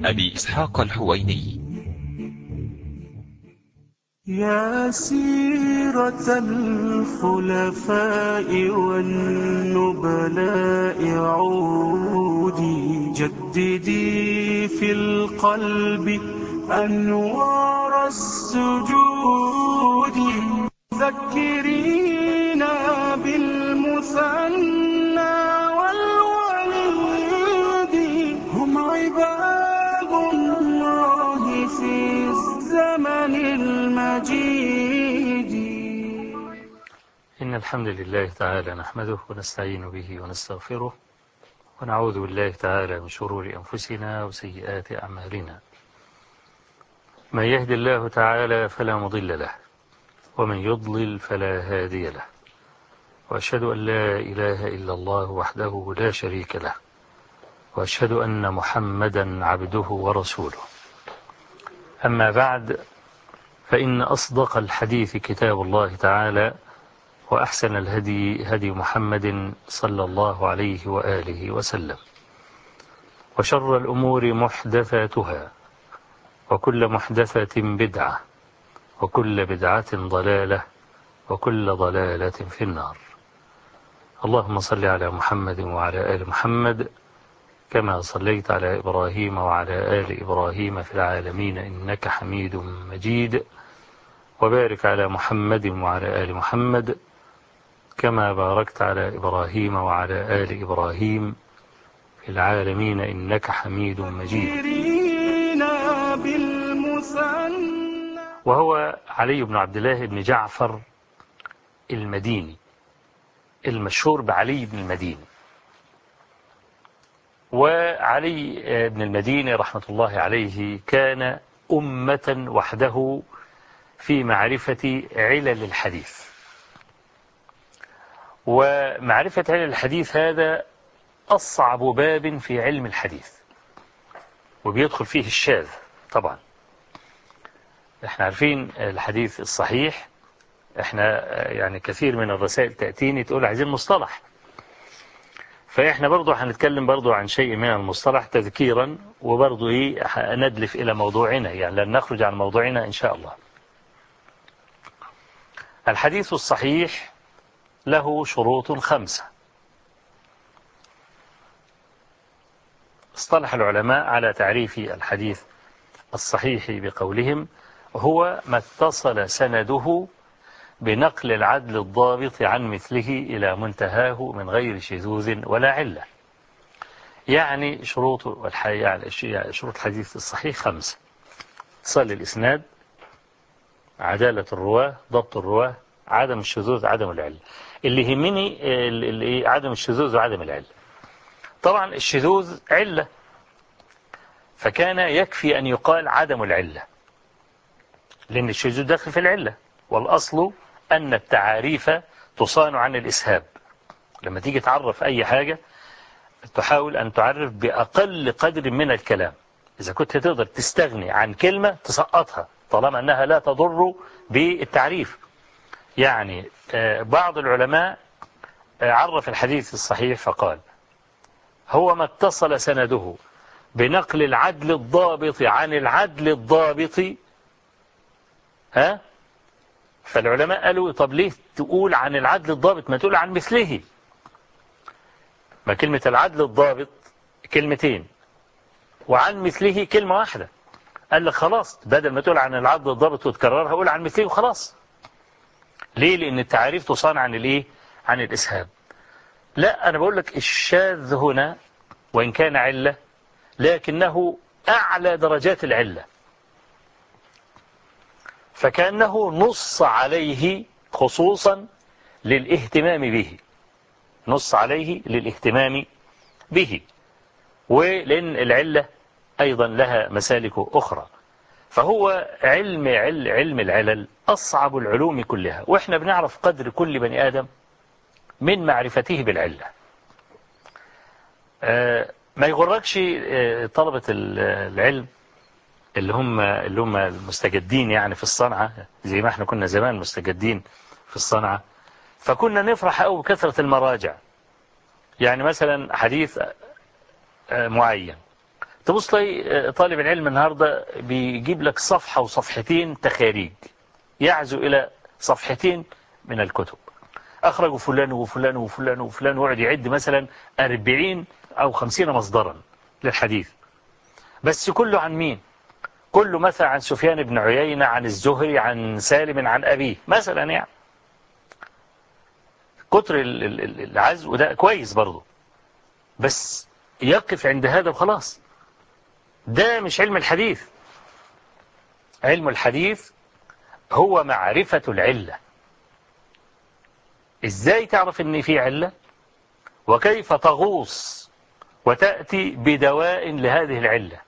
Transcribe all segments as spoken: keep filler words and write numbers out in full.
أبي إسحاق الحويني. يا سيرة الخلفاء والنبلاء عودي جددي في القلب أنوار السجود ذكرينا بالمثنى والوليد هم عباد الله في الزمن المجيد. إن الحمد لله تعالى نحمده ونستعين به ونستغفره ونعوذ بالله تعالى من شرور أنفسنا وسيئات أعمالنا. من يهد الله تعالى فلا مضل له ومن يضلل فلا هادي له، وأشهد أن لا إله إلا الله وحده لا شريك له، وأشهد أن محمدا عبده ورسوله. أما بعد، فإن أصدق الحديث كتاب الله تعالى، وأحسن الهدي هدي محمد صلى الله عليه وآله وسلم، وشر الأمور محدثاتها، وكل محدثة بدعة، وكل بدعة ضلالة، وكل ضلالة في النار. اللهم صل على محمد وعلى آل محمد كما صليت على إبراهيم وعلى آل إبراهيم في العالمين إنك حميد مجيد، وبارك على محمد وعلى آل محمد كما باركت على إبراهيم وعلى آل إبراهيم في العالمين إنك حميد مجيد. وهو علي بن عبد الله بن جعفر المديني، المشهور بعلي بن المديني. وعلي بن المديني رحمة الله عليه كان أمة وحده في معرفة علل الحديث. ومعرفة علل الحديث هذا أصعب باب في علم الحديث، وبيدخل فيه الشاذ. طبعا احنا عارفين الحديث الصحيح، احنا يعني كثير من الرسائل تأتيني تقول عايزين مصطلح، فاحنا برضو هنتكلم برضو عن شيء من المصطلح تذكيرا، وبرضو ايه ندلف الى موضوعنا، يعني لن نخرج عن موضوعنا ان شاء الله. الحديث الصحيح له شروط خمسة. اصطلح العلماء على تعريف الحديث الصحيح بقولهم: هو ما اتصل سنده بنقل العدل الضابط عن مثله إلى منتهاه من غير شذوذ ولا علة. يعني شروط الحديث شروط الحديث الصحيح خمسة: اتصال الإسناد، عدالة الرواة، ضبط الرواة، عدم الشذوذ، عدم العلة. اللي يهمني اللي عدم الشذوذ وعدم العلة. طبعا الشذوذ علة، فكان يكفي أن يقال عدم العلة، لأن الشذوذ داخل في العلة. والأصل أن التعاريف تصان عن الإسهاب. لما تيجي تعرف أي حاجة تحاول أن تعرف بأقل قدر من الكلام. إذا كنت تقدر تستغني عن كلمة تسقطها طالما أنها لا تضر بالتعريف. يعني بعض العلماء عرف الحديث الصحيح فقال: هو ما اتصل سنده بنقل العدل الضابط عن العدل الضابط. ها؟ فالعلماء قالوا: طب ليه تقول عن العدل الضابط ما تقول عن مثله؟ ما كلمة العدل الضابط كلمتين، وعن مثله كلمة واحدة. قال لك خلاص، بدل ما تقول عن العدل الضابط وتكررها قول عن مثله وخلاص. ليه؟ لأن التعريف تصان عن الايه؟ عن الإسهاب. لا، أنا بقول لك الشاذ هنا وإن كان علة لكنه أعلى درجات العلة، فكأنه نص عليه خصوصا للاهتمام به، نص عليه للاهتمام به، ولأن العلة أيضا لها مسالك أخرى. فهو علم علم, علم العلل أصعب العلوم كلها، وإحنا بنعرف قدر كل بني آدم من معرفته بالعلة. آه ما يغركش آه طلبة العلم اللي هم اللي هم المستجدين يعني في الصنعة، زي ما احنا كنا زمان مستجدين في الصنعة، فكنا نفرح قوي بكثرة المراجع. يعني مثلا حديث معين تبص لي طالب العلم النهاردة بيجيب لك صفحة وصفحتين تخاريج يعزو إلى صفحتين من الكتب، أخرجوا فلان وفلان وفلان وفلان، ويقعد يعد مثلا أربعين أو خمسين مصدرا للحديث، بس كله عن مين؟ كله مثلا عن سفيان بن عيينة، عن الزهري، عن سالم، عن أبيه مثلا. يعني كتر العزو ده كويس برضه، بس يقف عند هذا وخلاص. ده مش علم الحديث. علم الحديث هو معرفة العلة. ازاي تعرف ان في علة، وكيف تغوص وتأتي بدواء لهذه العلة.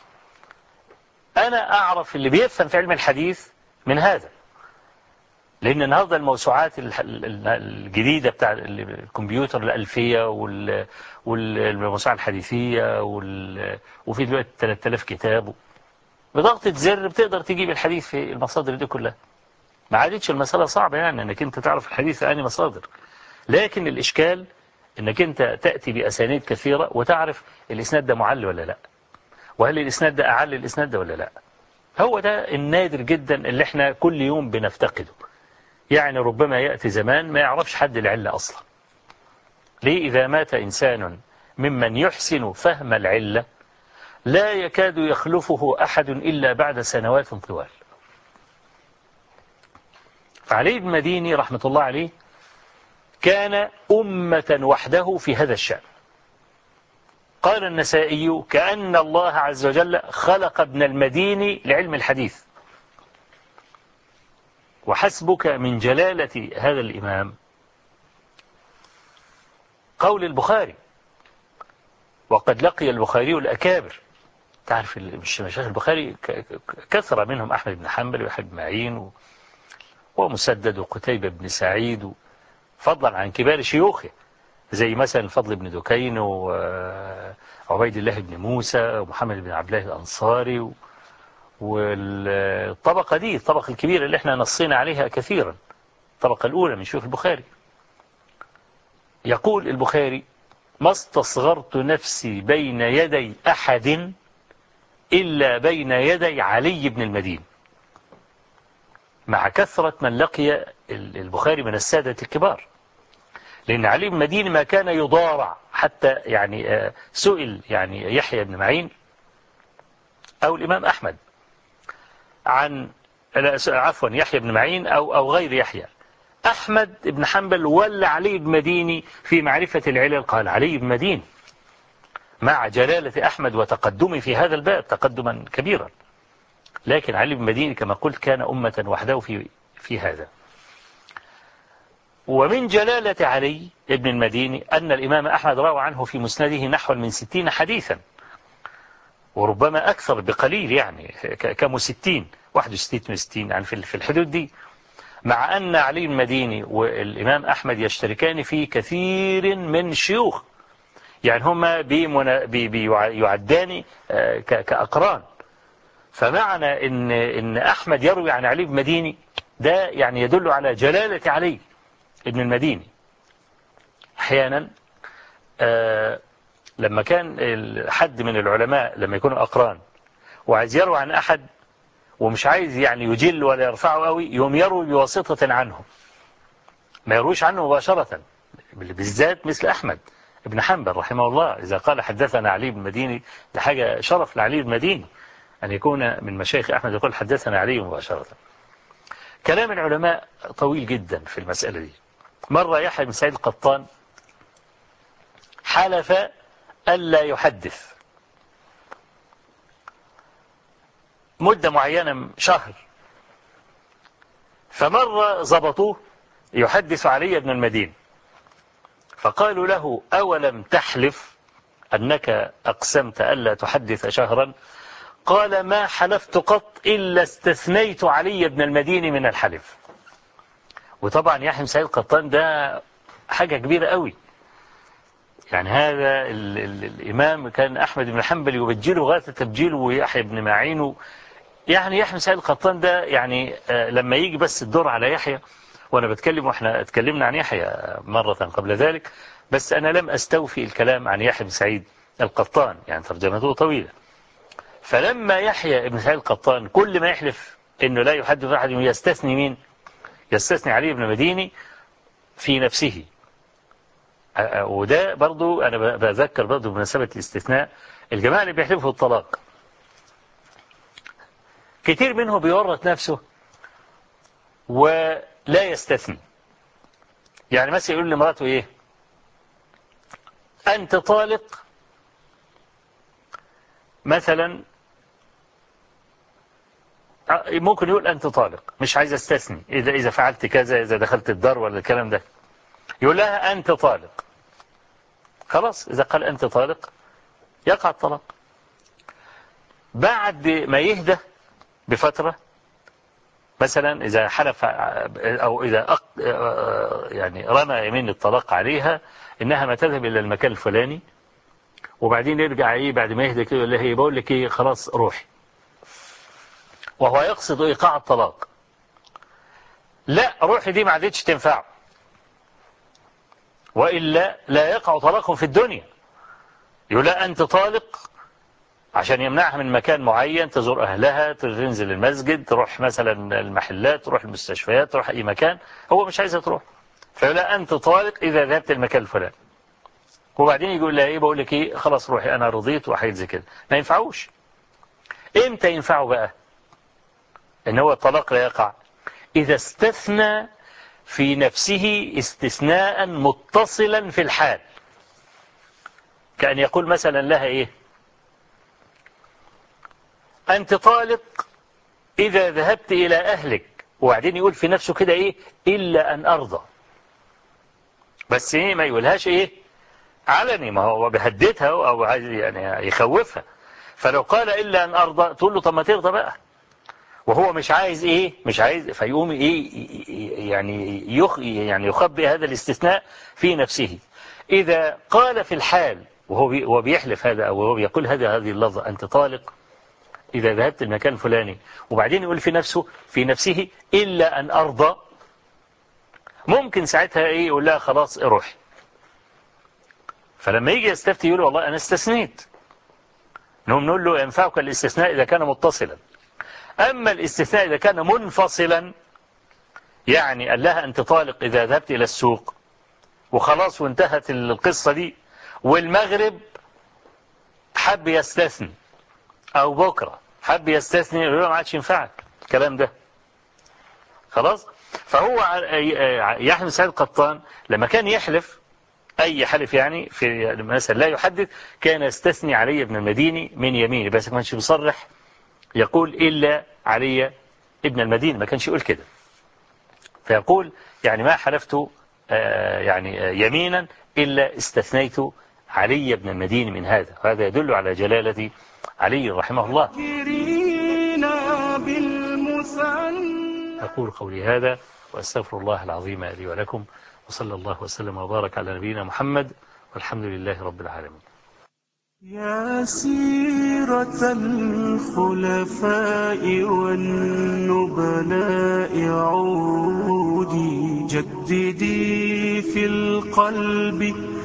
أنا أعرف اللي بيفهم في علم الحديث من هذا، لأن النهاردة الموسوعات الجديدة بتاع الكمبيوتر الألفية والموسوعة الحديثية وفي دلوقتي ثلاثة آلاف كتاب، بضغطة زر بتقدر تجيب الحديث في المصادر دي كلها. ما عادتش المسألة صعبة يعني أنك أنت تعرف الحديث في أي مصادر، لكن الإشكال أنك أنت تأتي بأسانيد كثيرة وتعرف الإسناد ده معل ولا لا، وهل الإسناد ده أعل الإسناد ده ولا لا. هو ده النادر جدا اللي احنا كل يوم بنفتقده. يعني ربما يأتي زمان ما يعرفش حد العلة أصلا. ليه؟ إذا مات إنسان ممن يحسن فهم العلة لا يكاد يخلفه أحد إلا بعد سنوات طوال. فعلي بن مديني رحمة الله عليه كان أمة وحده في هذا الشأن. قال النسائي: كأن الله عز وجل خلق ابن المديني لعلم الحديث. وحسبك من جلالة هذا الإمام قول البخاري: وقد لقي البخاري الأكابر. تعرف مشايخ البخاري كثر منهم أحمد بن حنبل ويحيى بن معين ومسدد وقتيبة بن سعيد، فضلا عن كبار شيوخه زي مثلا الفضل بن دكين وعبيد الله بن موسى ومحمد بن عبد الله الأنصاري. والطبقة دي الطبقة الكبيرة اللي احنا نصينا عليها كثيرا، الطبقة الأولى من شيوخ البخاري. يقول البخاري: ما استصغرت نفسي بين يدي أحد إلا بين يدي علي بن المدين. مع كثرة من لقي البخاري من السادة الكبار، لأن علي بن المدين ما كان يضارع حتى. يعني سئل يعني يحيى بن معين أو الإمام أحمد عن عفوا يحيى بن معين أو أو غير يحيى، أحمد بن حنبل ولا علي بن مديني في معرفة العلل؟ قال علي بن مدين، مع جلالة أحمد وتقدمه في هذا الباب تقدما كبيرا. لكن علي بن مديني كما قلت كان أمة وحده في في هذا. ومن جلالة علي بن المديني أن الإمام أحمد روى عنه في مسنده نحو من ستين حديثا، وربما أكثر بقليل، يعني كم ستين واحد وستين وستين يعني في الحدود دي. مع أن علي بن المديني والإمام أحمد يشتركان في كثير من الشيوخ، يعني هما بيعدان كأقران. فمعنى إن إن أحمد يروي عن علي بن المديني ده يعني يدل على جلالة علي بن المديني. أحيانا آه لما كان حد من العلماء لما يكونوا أقران وعايز يروي عن أحد ومش عايز يعني يجل ولا يرفعه قوي، يوم يروي بواسطة عنه، ما يرويش عنه مباشرة، بالذات مثل أحمد ابن حنبل رحمه الله. إذا قال حدثنا علي بن المديني ده حاجة شرف لعلي بن المديني أن يكون من مشايخ أحمد يقول حدثنا علي مباشرة. كلام العلماء طويل جدا في المسألة دي. مرة يحيى بن سعيد القطان حلف ألا يحدث مدة معينة، شهر. فمرة ضبطوه يحدث علي بن المديني، فقالوا له: أولم تحلف أنك أقسمت ألا تحدث شهرا؟ قال: ما حلفت قط إلا استثنيت علي بن المديني من الحلف. وطبعا يحيى بن سعيد القطان ده حاجة كبيرة قوي. يعني هذا ال ال الإمام كان أحمد بن حنبل يبجله غاية التبجيل، ويحيى بن معين. يعني يحيى بن سعيد القطان ده يعني آه لما يجي بس الدور على يحيى، وأنا بتكلم وإحنا اتكلمنا عن يحيى مرة قبل ذلك، بس أنا لم أستوفي الكلام عن يحيى بن سعيد القطان، يعني ترجمته طويلة. فلما يحيى ابن سعيد القطان كل ما يحلف انه لا يحدث احد يستثني مين؟ يستثني علي بن المديني في نفسه. وده برضو انا بذكر برضو بمناسبة الاستثناء، الجماعة اللي بيحلفوا الطلاق كتير منهم بيورط نفسه ولا يستثني. يعني مثلا يقول لمراته ايه؟ انت طالق مثلا، ممكن يقول أنت طالق، مش عايز استثني، إذا إذا فعلت كذا، إذا دخلت الدار ولا الكلام ده، يقول لها أنت طالق. خلاص إذا قال أنت طالق يقع الطلاق. بعد ما يهدى بفترة مثلا، إذا حلف أو إذا أق... يعني رمى يمين الطلاق عليها إنها ما تذهب إلى المكان الفلاني، وبعدين يرجع إيه بعد ما يهدى كده يقول لها بقول لك إيه خلاص روحي، وهو يقصد إيقاع الطلاق. لا، روحي دي ما عادتش تنفعه، وإلا لا يقع طلاق في الدنيا. يقول لا أنت طالق عشان يمنعها من مكان معين، تزور أهلها، تنزل المسجد، تروح مثلا المحلات، تروح المستشفيات، تروح أي مكان هو مش عايزها تروح. فيقول لا أنت طالق إذا ذهبت المكان الفلاني، وبعدين يقول لها إيه بقول لك إيه خلاص روحي أنا رضيت وحاجات زي كده. ما ينفعوش. إمتى ينفعه بقى إن هو الطلاق لا يقع؟ إذا استثنى في نفسه استثناء متصلا في الحال، كأن يقول مثلا لها إيه أنت طالق إذا ذهبت إلى أهلك، وبعدين يقول في نفسه كده إيه إلا أن أرضى، بس إيه ما يقولهاش إيه علني، ما هو بيهددها أو عايز يعني يخوفها. فلو قال إلا أن أرضى تقول له طب ما ترضى بقى، وهو مش عايز إيه مش عايز، فيقوم إيه يعني يخ يعني يخبئ هذا الاستثناء في نفسه. إذا قال في الحال وهو بيحلف هذا أو وهو بيقول هذا هذه اللفظة أنت طالق إذا ذهبت المكان الفلاني، وبعدين يقول في نفسه في نفسه إلا أن أرضى، ممكن ساعتها إيه يقول لها خلاص اروحي. فلما يجي يستفتي يقول والله أنا استثنيت، نقوم نقول له ينفعك الاستثناء إذا كان متصلا. أما الاستثناء إذا كان منفصلا، يعني قال لها أنت طالق إذا ذهبت إلى السوق وخلاص وانتهت القصة دي، والمغرب حب يستثني أو بكرة حب يستثني، يقول له ما عادش ينفعك الكلام ده خلاص. فهو يحيى بن سعيد القطان لما كان يحلف أي حلف يعني في مثلا لا يحدث، كان يستثني علي بن المديني من يمينه، بس ما كانش بيصرح يقول إلا علي ابن المديني، ما كانش يقول كده. فيقول يعني ما حلفت يعني يمينا إلا استثنيت علي بن المديني من هذا، وهذا يدل على جلالة علي رحمه الله. أقول قولي هذا وأستغفر الله العظيم لي ولكم، وصلى الله وسلم وبارك على نبينا محمد، والحمد لله رب العالمين. يا سيرة الخلفاء والنبلاء عودي، جددي في القلب